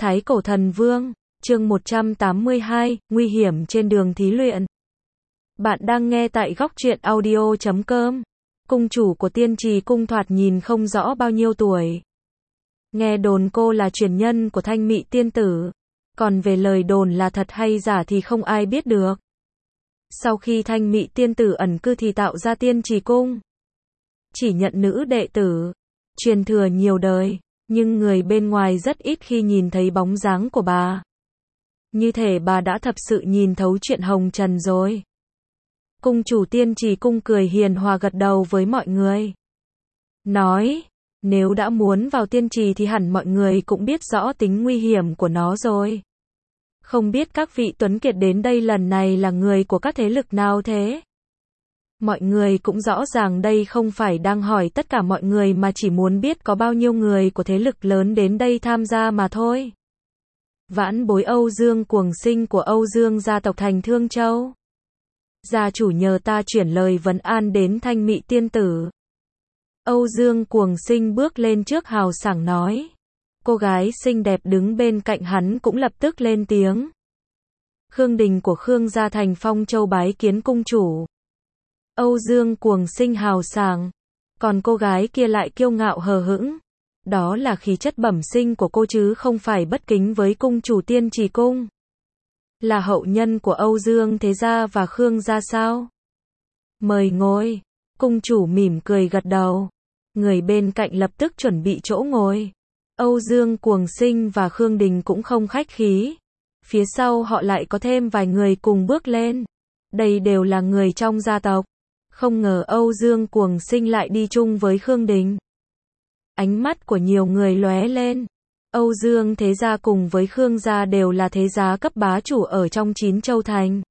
Thái Cổ Thần Vương, chương 182, nguy hiểm trên đường thí luyện. Bạn đang nghe tại góc truyện audio.com. Cung chủ của Tiên Trì Cung thoạt nhìn không rõ bao nhiêu tuổi. Nghe đồn cô là truyền nhân của Thanh Mị tiên tử. Còn về lời đồn là thật hay giả thì không ai biết được. Sau khi Thanh Mị tiên tử ẩn cư thì tạo ra Tiên Trì Cung. Chỉ nhận nữ đệ tử, truyền thừa nhiều đời, nhưng người bên ngoài rất ít khi nhìn thấy bóng dáng của bà. Như thể bà đã thật sự nhìn thấu chuyện hồng trần rồi. Cung chủ Tiên Trì Cung cười hiền hòa gật đầu với mọi người. Nói, nếu đã muốn vào tiên trì thì hẳn mọi người cũng biết rõ tính nguy hiểm của nó rồi. Không biết các vị tuấn kiệt đến đây lần này là người của các thế lực nào thế? Mọi người cũng rõ ràng đây không phải đang hỏi tất cả mọi người mà chỉ muốn biết có bao nhiêu người của thế lực lớn đến đây tham gia mà thôi. Vãn bối Âu Dương Cuồng Sinh của Âu Dương gia tộc thành Thương Châu. Gia chủ nhờ ta chuyển lời vấn an đến Thanh Mị tiên tử. Âu Dương Cuồng Sinh bước lên trước hào sảng nói. Cô gái xinh đẹp đứng bên cạnh hắn cũng lập tức lên tiếng. Khương Đình của Khương gia thành Phong Châu bái kiến cung chủ. Âu Dương Cuồng Sinh hào sảng, còn cô gái kia lại kiêu ngạo hờ hững. Đó là khí chất bẩm sinh của cô chứ không phải bất kính với cung chủ Tiên Trì Cung. Là hậu nhân của Âu Dương thế gia và Khương gia sao? Mời ngồi. Cung chủ mỉm cười gật đầu. Người bên cạnh lập tức chuẩn bị chỗ ngồi. Âu Dương Cuồng Sinh và Khương Đình cũng không khách khí. Phía sau họ lại có thêm vài người cùng bước lên. Đây đều là người trong gia tộc. Không ngờ Âu Dương Cuồng Sinh lại đi chung với Khương Đình. Ánh mắt của nhiều người lóe lên. Âu Dương thế gia cùng với Khương gia đều là thế gia cấp bá chủ ở trong 9 châu thành.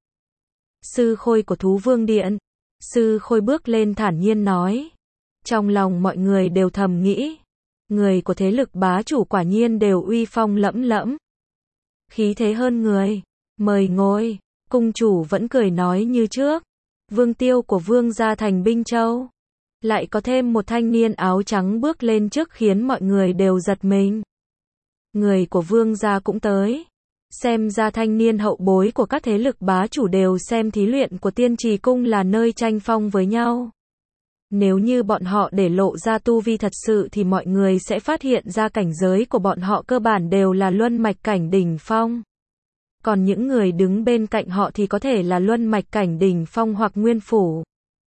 Sư Khôi của Thú Vương Điện. Sư Khôi bước lên thản nhiên nói. Trong lòng mọi người đều thầm nghĩ. Người của thế lực bá chủ quả nhiên đều uy phong lẫm lẫm. Khí thế hơn người. Mời ngồi. Cung chủ vẫn cười nói như trước. Vương Tiêu của Vương gia thành Binh Châu. Lại có thêm một thanh niên áo trắng bước lên trước khiến mọi người đều giật mình. Người của Vương gia cũng tới. Xem ra thanh niên hậu bối của các thế lực bá chủ đều xem thí luyện của Tiên Trì Cung là nơi tranh phong với nhau. Nếu như bọn họ để lộ ra tu vi thật sự thì mọi người sẽ phát hiện ra cảnh giới của bọn họ cơ bản đều là luân mạch cảnh đỉnh phong. Còn những người đứng bên cạnh họ thì có thể là luân mạch cảnh đỉnh phong hoặc nguyên phủ.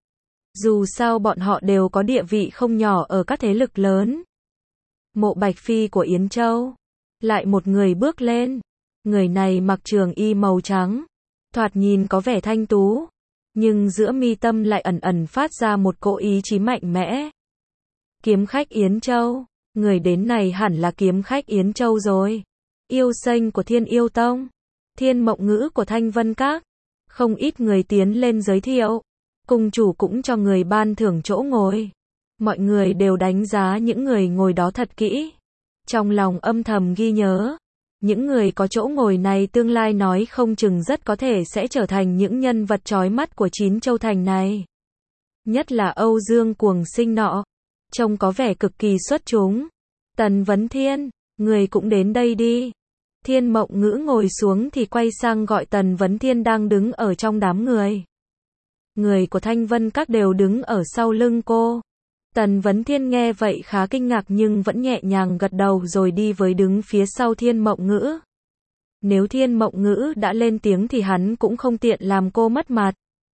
Dù sao bọn họ đều có địa vị không nhỏ ở các thế lực lớn. Mộ Bạch Phi của Yến Châu. Lại một người bước lên. Người này mặc trường y màu trắng. Thoạt nhìn có vẻ thanh tú. Nhưng giữa mi tâm lại ẩn ẩn phát ra một cỗ ý chí mạnh mẽ. Kiếm khách Yến Châu. Người đến này hẳn là kiếm khách Yến Châu rồi. Yêu Sênh của Thiên Yêu Tông. Thiên Mộng Ngữ của Thanh Vân Các. Không ít người tiến lên giới thiệu. Cung chủ cũng cho người ban thưởng chỗ ngồi. Mọi người đều đánh giá những người ngồi đó thật kỹ. Trong lòng âm thầm ghi nhớ. Những người có chỗ ngồi này tương lai nói không chừng rất có thể sẽ trở thành những nhân vật chói mắt của 9 châu thành này. Nhất là Âu Dương Cuồng Sinh nọ. Trông có vẻ cực kỳ xuất chúng. Tần Vấn Thiên, người cũng đến đây đi. Thiên Mộng Ngữ ngồi xuống thì quay sang gọi Tần Vấn Thiên đang đứng ở trong đám người. Người của Thanh Vân Các đều đứng ở sau lưng cô. Tần Vấn Thiên nghe vậy khá kinh ngạc nhưng vẫn nhẹ nhàng gật đầu rồi đi với đứng phía sau Thiên Mộng Ngữ. Nếu Thiên Mộng Ngữ đã lên tiếng thì hắn cũng không tiện làm cô mất mặt.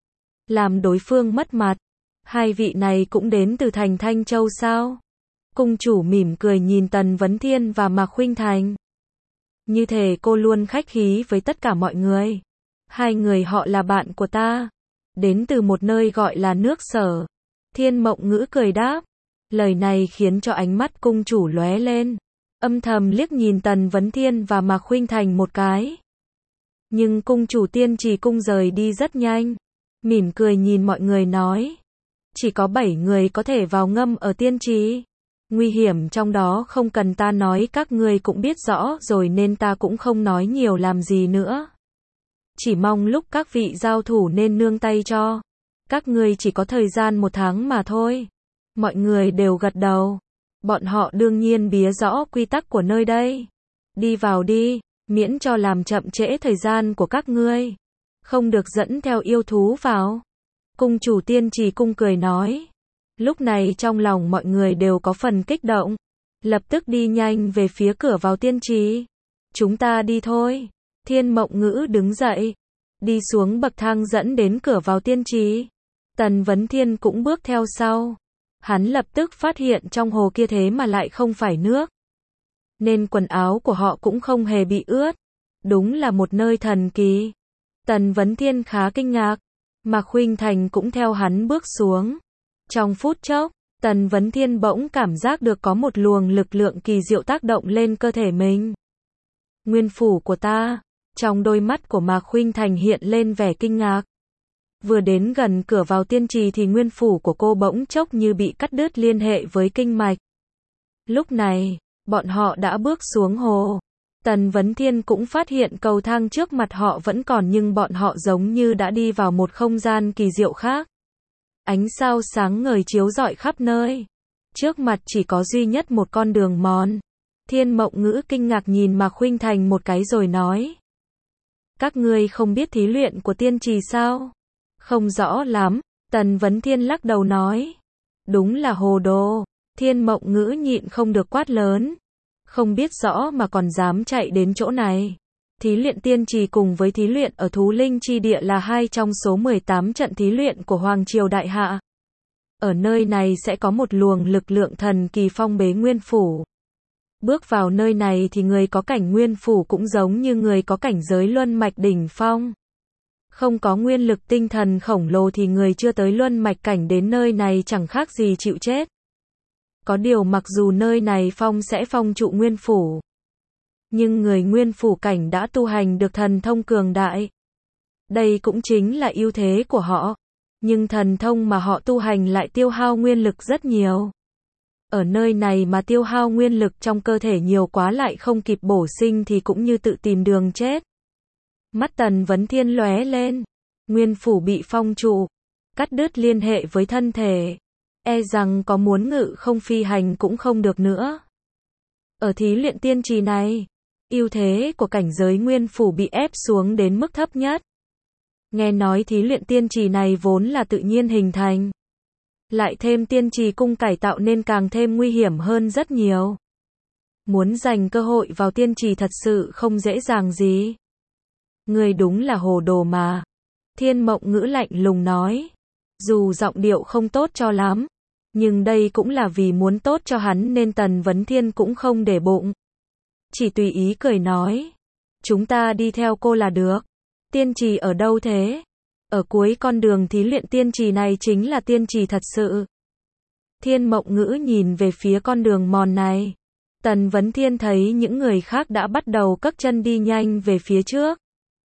Làm đối phương mất mặt. Hai vị này cũng đến từ thành Thanh Châu sao? Cung chủ mỉm cười nhìn Tần Vấn Thiên và Mạc Khuynh Thành. Như thể cô luôn khách khí với tất cả mọi người. Hai người họ là bạn của ta. Đến từ một nơi gọi là nước Sở. Thiên Mộng Ngữ cười đáp. Lời này khiến cho ánh mắt cung chủ lóe lên. Âm thầm liếc nhìn Tần Vấn Thiên và Mạc Khuynh Thành một cái. Nhưng cung chủ Tiên Trì Cung rời đi rất nhanh. Mỉm cười nhìn mọi người nói. Chỉ có 7 người có thể vào ngâm ở tiên trì. Nguy hiểm trong đó không cần ta nói các ngươi cũng biết rõ rồi nên ta cũng không nói nhiều làm gì nữa. Chỉ mong lúc các vị giao thủ nên nương tay cho. Các ngươi chỉ có thời gian 1 tháng mà thôi. Mọi người đều gật đầu. Bọn họ đương nhiên biết rõ quy tắc của nơi đây. Đi vào đi, miễn cho làm chậm trễ thời gian của các ngươi. Không được dẫn theo yêu thú vào. Cung chủ Tiên Trì cung cười nói. Lúc này trong lòng mọi người đều có phần kích động. Lập tức đi nhanh về phía cửa vào tiên trì. Chúng ta đi thôi. Thiên Mộng Ngữ đứng dậy. Đi xuống bậc thang dẫn đến cửa vào tiên trì. Tần Vấn Thiên cũng bước theo sau. Hắn lập tức phát hiện trong hồ kia thế mà lại không phải nước. Nên quần áo của họ cũng không hề bị ướt. Đúng là một nơi thần kỳ. Tần Vấn Thiên khá kinh ngạc. Mạc Khuynh Thành cũng theo hắn bước xuống. Trong phút chốc, Tần Vấn Thiên bỗng cảm giác được có một luồng lực lượng kỳ diệu tác động lên cơ thể mình. Nguyên phủ của ta. Trong đôi mắt của Mạc Khuynh Thành hiện lên vẻ kinh ngạc. Vừa đến gần cửa vào tiên trì thì nguyên phủ của cô bỗng chốc như bị cắt đứt liên hệ với kinh mạch. Lúc này, bọn họ đã bước xuống hồ. Tần Vấn Thiên cũng phát hiện cầu thang trước mặt họ vẫn còn nhưng bọn họ giống như đã đi vào một không gian kỳ diệu khác. Ánh sao sáng ngời chiếu rọi khắp nơi. Trước mặt chỉ có duy nhất một con đường mòn. Thiên Mộng Ngữ kinh ngạc nhìn Mạc Khuynh Thành một cái rồi nói. Các ngươi không biết thí luyện của tiên trì sao? Không rõ lắm. Tần Vấn Thiên lắc đầu nói. Đúng là hồ đồ. Thiên Mộng Ngữ nhịn không được quát lớn. Không biết rõ mà còn dám chạy đến chỗ này. Thí luyện tiên trì cùng với thí luyện ở Thú Linh Chi Địa là hai trong số 18 trận thí luyện của Hoàng Triều Đại Hạ. Ở nơi này sẽ có một luồng lực lượng thần kỳ phong bế nguyên phủ. Bước vào nơi này thì người có cảnh nguyên phủ cũng giống như người có cảnh giới luân mạch đỉnh phong. Không có nguyên lực tinh thần khổng lồ thì người chưa tới luân mạch cảnh đến nơi này chẳng khác gì chịu chết. Có điều mặc dù nơi này sẽ phong trụ nguyên phủ. Nhưng người nguyên phủ cảnh đã tu hành được thần thông cường đại. Đây cũng chính là ưu thế của họ. Nhưng thần thông mà họ tu hành lại tiêu hao nguyên lực rất nhiều. Ở nơi này mà tiêu hao nguyên lực trong cơ thể nhiều quá lại không kịp bổ sinh thì cũng như tự tìm đường chết. Mắt Tần Vấn Thiên lóe lên. Nguyên phủ bị phong trụ. Cắt đứt liên hệ với thân thể. E rằng có muốn ngự không phi hành cũng không được nữa. Ở thí luyện tiên trì này, ưu thế của cảnh giới nguyên phủ bị ép xuống đến mức thấp nhất. Nghe nói thí luyện tiên trì này vốn là tự nhiên hình thành. Lại thêm tiên trì cung cải tạo nên càng thêm nguy hiểm hơn rất nhiều. Muốn giành cơ hội vào tiên trì thật sự không dễ dàng gì. Người đúng là hồ đồ mà. Thiên Mộng Ngữ lạnh lùng nói. Dù giọng điệu không tốt cho lắm. Nhưng đây cũng là vì muốn tốt cho hắn nên Tần Vấn Thiên cũng không để bụng. Chỉ tùy ý cười nói. Chúng ta đi theo cô là được. Tiên trì ở đâu thế? Ở cuối con đường thí luyện tiên trì này chính là tiên trì thật sự. Thiên Mộng Ngữ nhìn về phía con đường mòn này. Tần Vấn Thiên thấy những người khác đã bắt đầu cất chân đi nhanh về phía trước.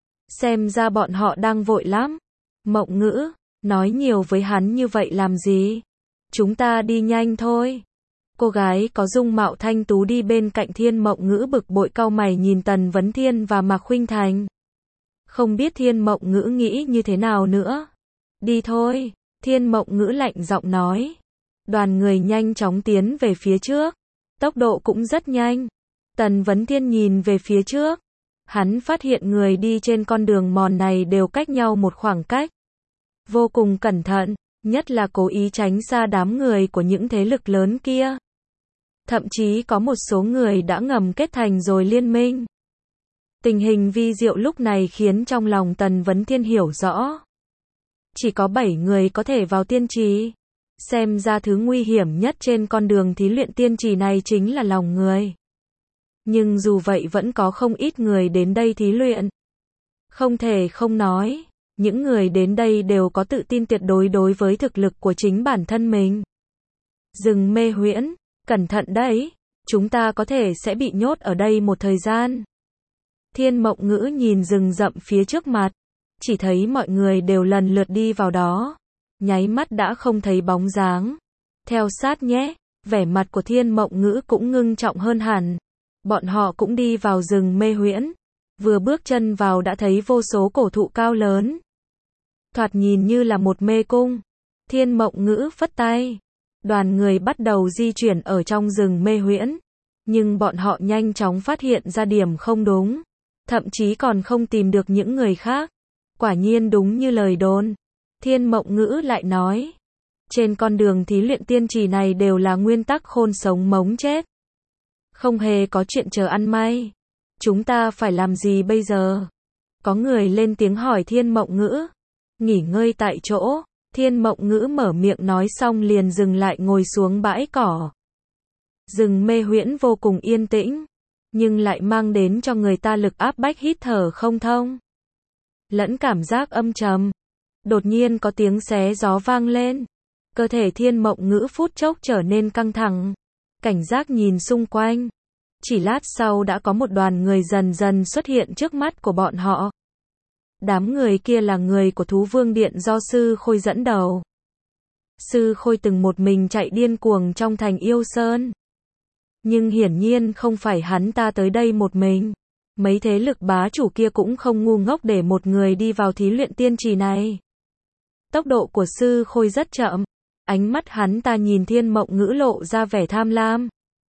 Xem ra bọn họ đang vội lắm. Mộng Ngữ, nói nhiều với hắn như vậy làm gì? Chúng ta đi nhanh thôi. Cô gái có dung mạo thanh tú đi bên cạnh Thiên Mộng Ngữ bực bội cau mày nhìn Tần Vấn Thiên và Mạc Khuynh Thành. Không biết Thiên Mộng Ngữ nghĩ như thế nào nữa. Đi thôi. Thiên Mộng Ngữ lạnh giọng nói. Đoàn người nhanh chóng tiến về phía trước. Tốc độ cũng rất nhanh. Tần Vấn Thiên nhìn về phía trước. Hắn phát hiện người đi trên con đường mòn này đều cách nhau một khoảng cách. Vô cùng cẩn thận, nhất là cố ý tránh xa đám người của những thế lực lớn kia. Thậm chí có một số người đã ngầm kết thành rồi liên minh. Tình hình vi diệu lúc này khiến trong lòng Tần Vấn Thiên hiểu rõ. Chỉ có 7 người có thể vào tiên trì. Xem ra thứ nguy hiểm nhất trên con đường thí luyện tiên trì này chính là lòng người. Nhưng dù vậy vẫn có không ít người đến đây thí luyện. Không thể không nói, những người đến đây đều có tự tin tuyệt đối đối với thực lực của chính bản thân mình. Rừng mê huyễn, cẩn thận đấy, chúng ta có thể sẽ bị nhốt ở đây một thời gian. Thiên Mộng Ngữ nhìn rừng rậm phía trước mặt, chỉ thấy mọi người đều lần lượt đi vào đó, nháy mắt đã không thấy bóng dáng. Theo sát nhé, vẻ mặt của Thiên Mộng Ngữ cũng ngưng trọng hơn hẳn. Bọn họ cũng đi vào rừng mê huyễn, vừa bước chân vào đã thấy vô số cổ thụ cao lớn. Thoạt nhìn như là một mê cung. Thiên Mộng Ngữ phất tay, đoàn người bắt đầu di chuyển ở trong rừng mê huyễn. Nhưng bọn họ nhanh chóng phát hiện ra điểm không đúng. Thậm chí còn không tìm được những người khác. Quả nhiên đúng như lời đồn. Thiên Mộng Ngữ lại nói. Trên con đường thí luyện tiên trì này đều là nguyên tắc khôn sống mống chết. Không hề có chuyện chờ ăn may. Chúng ta phải làm gì bây giờ? Có người lên tiếng hỏi Thiên Mộng Ngữ. Nghỉ ngơi tại chỗ. Thiên Mộng Ngữ mở miệng nói xong liền dừng lại ngồi xuống bãi cỏ. Rừng mê huyễn vô cùng yên tĩnh, nhưng lại mang đến cho người ta lực áp bách hít thở không thông. Lẫn cảm giác âm trầm. Đột nhiên có tiếng xé gió vang lên. Cơ thể Thiên Mộng Ngữ phút chốc trở nên căng thẳng. Cảnh giác nhìn xung quanh. Chỉ lát sau đã có một đoàn người dần dần xuất hiện trước mắt của bọn họ. Đám người kia là người của Thú Vương Điện do Sư Khôi dẫn đầu. Sư Khôi từng một mình chạy điên cuồng trong thành Yêu Sơn. Nhưng hiển nhiên không phải hắn ta tới đây một mình. Mấy thế lực bá chủ kia cũng không ngu ngốc để một người đi vào thí luyện tiên trì này. Tốc độ của Sư Khôi rất chậm. Ánh mắt hắn ta nhìn Thiên Mộng Ngữ lộ ra vẻ tham lam.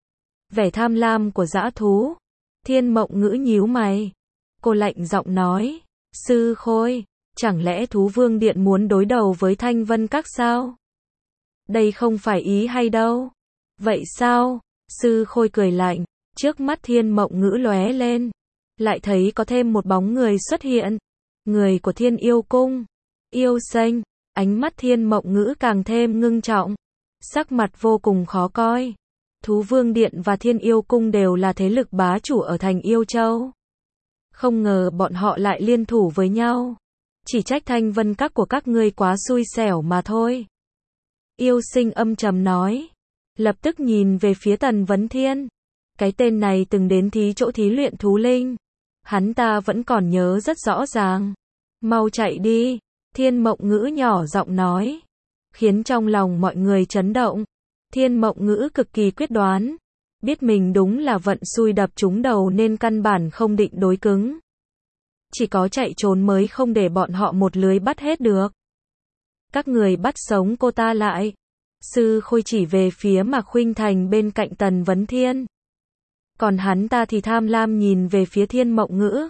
Vẻ tham lam của dã thú. Thiên Mộng Ngữ nhíu mày. Cô lạnh giọng nói. Sư Khôi, chẳng lẽ Thú Vương Điện muốn đối đầu với Thanh Vân Các sao? Đây không phải ý hay đâu. Vậy sao? Sư Khôi cười lạnh. Trước mắt Thiên Mộng Ngữ lóe lên. Lại thấy có thêm một bóng người xuất hiện. Người của Thiên Yêu Cung. Yêu Xanh. Ánh mắt Thiên Mộng Ngữ càng thêm ngưng trọng. Sắc mặt vô cùng khó coi. Thú Vương Điện và Thiên Yêu Cung đều là thế lực bá chủ ở thành Yêu Châu. Không ngờ bọn họ lại liên thủ với nhau. Chỉ trách Thanh Vân Các của các ngươi quá xui xẻo mà thôi. Yêu Sinh âm trầm nói. Lập tức nhìn về phía Tần Vấn Thiên. Cái tên này từng đến chỗ thí luyện thú linh. Hắn ta vẫn còn nhớ rất rõ ràng. Mau chạy đi. Thiên Mộng Ngữ nhỏ giọng nói. Khiến trong lòng mọi người chấn động. Thiên Mộng Ngữ cực kỳ quyết đoán. Biết mình đúng là vận xui đập trúng đầu nên căn bản không định đối cứng. Chỉ có chạy trốn mới không để bọn họ một lưới bắt hết được. Các người bắt sống cô ta lại. Sư Khôi chỉ về phía Mạc Khuynh Thành bên cạnh Tần Vấn Thiên. Còn hắn ta thì tham lam nhìn về phía Thiên Mộng Ngữ.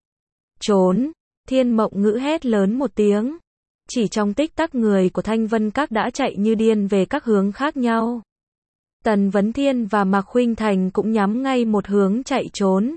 Trốn! Thiên Mộng Ngữ hét lớn một tiếng. Chỉ trong tích tắc người của Thanh Vân Các đã chạy như điên về các hướng khác nhau. Tần Vấn Thiên và Mạc Khuynh Thành cũng nhắm ngay một hướng chạy trốn.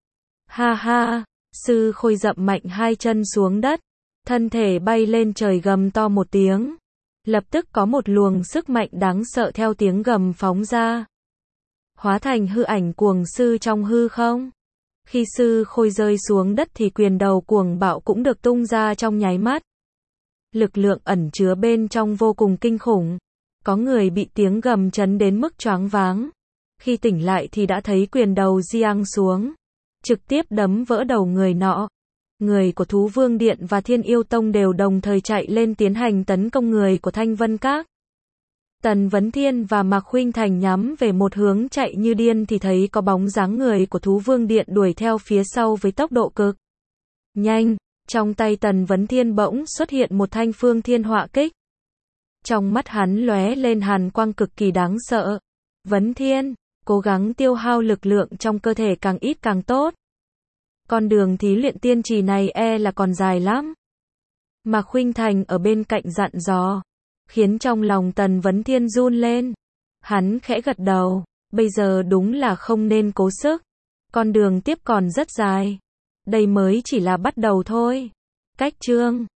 Ha ha! Sư Khôi dậm mạnh hai chân xuống đất. Thân thể bay lên trời gầm to một tiếng. Lập tức có một luồng sức mạnh đáng sợ theo tiếng gầm phóng ra. Hóa thành hư ảnh cuồng sư trong hư không. Khi Sư Khôi rơi xuống đất thì quyền đầu cuồng bạo cũng được tung ra trong nháy mắt. Lực lượng ẩn chứa bên trong vô cùng kinh khủng. Có người bị tiếng gầm chấn đến mức choáng váng. Khi tỉnh lại thì đã thấy quyền đầu giang xuống. Trực tiếp đấm vỡ đầu người nọ. Người của Thú Vương Điện và Thiên Yêu Tông đều đồng thời chạy lên tiến hành tấn công người của Thanh Vân Các. Tần Vấn Thiên và Mạc Khuynh Thành nhắm về một hướng chạy như điên thì thấy có bóng dáng người của Thú Vương Điện đuổi theo phía sau với tốc độ cực nhanh. Trong tay Tần Vấn Thiên bỗng xuất hiện một thanh Phương Thiên Họa Kích. Trong mắt hắn lóe lên hàn quang cực kỳ đáng sợ. Vấn Thiên, cố gắng tiêu hao lực lượng trong cơ thể càng ít càng tốt. Con đường thí luyện tiên trì này là còn dài lắm. Mạc Khuynh Thành ở bên cạnh dặn dò, khiến trong lòng Tần Vấn Thiên run lên. Hắn khẽ gật đầu, bây giờ đúng là không nên cố sức. Con đường tiếp còn rất dài. Đây mới chỉ là bắt đầu thôi. Cách chương